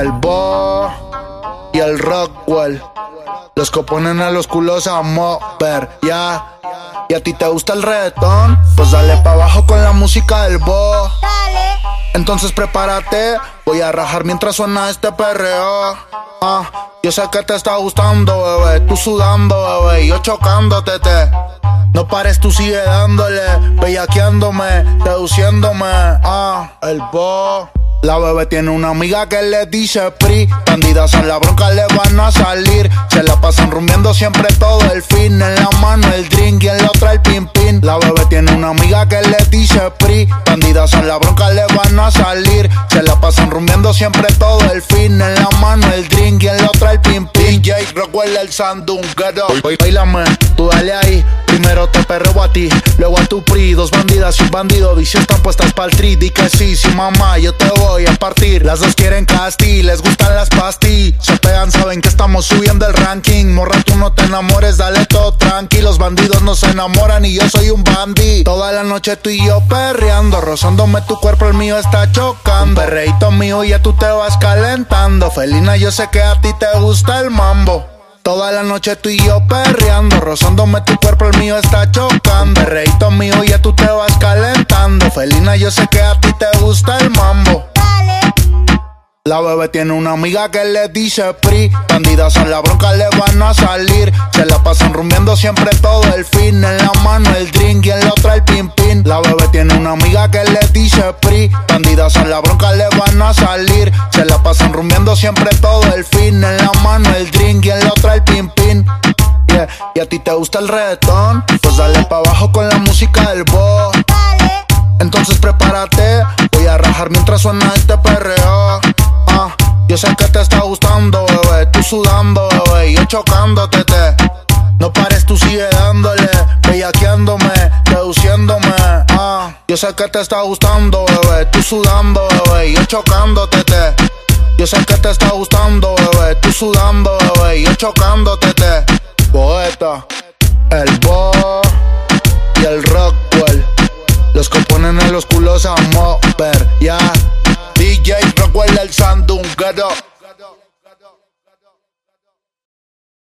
El Bo y el Rockwell, los que ponen a los culos a mover, ya. ¿Y a ti te gusta el reggaetón? Pues dale pa' abajo con la música del Bo. Dale. Entonces prepárate, voy a rajar mientras suena este perreo. Yo sé que te está gustando, bebé, tú sudando, bebé, yo chocándote, no pares, tú sigue dándole, bellaqueándome, seduciéndome, el Bo. La bebé tiene una amiga que le dice pri, bandidas a la bronca le van a salir. Se la pasan rumbeando siempre todo el fin. En la mano el drink y en la otra el pin pin. La bebé tiene una amiga que le dice pri, bandidas a la bronca le van a salir. Se la pasan rumbeando siempre todo el fin. En la mano el drink y en la otra el pin pin. DJ Rockwell el sandunguero. Bailame, tú dale ahí. Primero te perreo a ti, luego a tu pri. Dos bandidas y un bandido vicio están puestas pa'l tri. Di que sí, mamá, yo te voy a partir. Las dos quieren casti, les gustan las pastis. Se pegan, saben que estamos subiendo el ranking. Morra, tú no te enamores, dale todo tranqui. Los bandidos no se enamoran y yo soy un bandi. Toda la noche tú y yo perreando, rozándome tu cuerpo, el mío está chocando. Perreíto mío, ya tú te vas calentando. Felina, yo sé que a ti te gusta el mambo. Toda la noche tú y yo perreando, rozándome tu cuerpo, el mío está chocando. Perreíto mío, ya tú te vas calentando. Felina, yo sé que a ti te gusta el mambo. La bebé tiene una amiga que le dice pri, bandidas a la bronca le van a salir. Se la pasan rumbeando siempre todo el fin. En la mano el drink y en la otra el pin pin. La bebé tiene una amiga que le dice pri, bandidas a la bronca le van a salir. Se la pasan rumbeando siempre todo el fin. En la mano el drink y en la otra el pin pin. Yeah. ¿Y a ti te gusta el reggaetón? Pues dale pa' abajo con la música del Bo. Entonces prepárate, voy a rajar mientras suena este perreo. Yo sé que te está gustando, bebé, tú sudando, bebé, yo chocándote, no pares, tú sigue dándole, bellaqueándome, seduciéndome, Yo sé que te está gustando, bebé, tú sudando, bebé, yo chocándote, Yo sé que te está gustando, bebé, tú sudando, bebé, yo chocándote, Poeta, el Bo y el Rockwell, los que ponen en los culos a mover, ya. DJ Rockwell el sandunguero.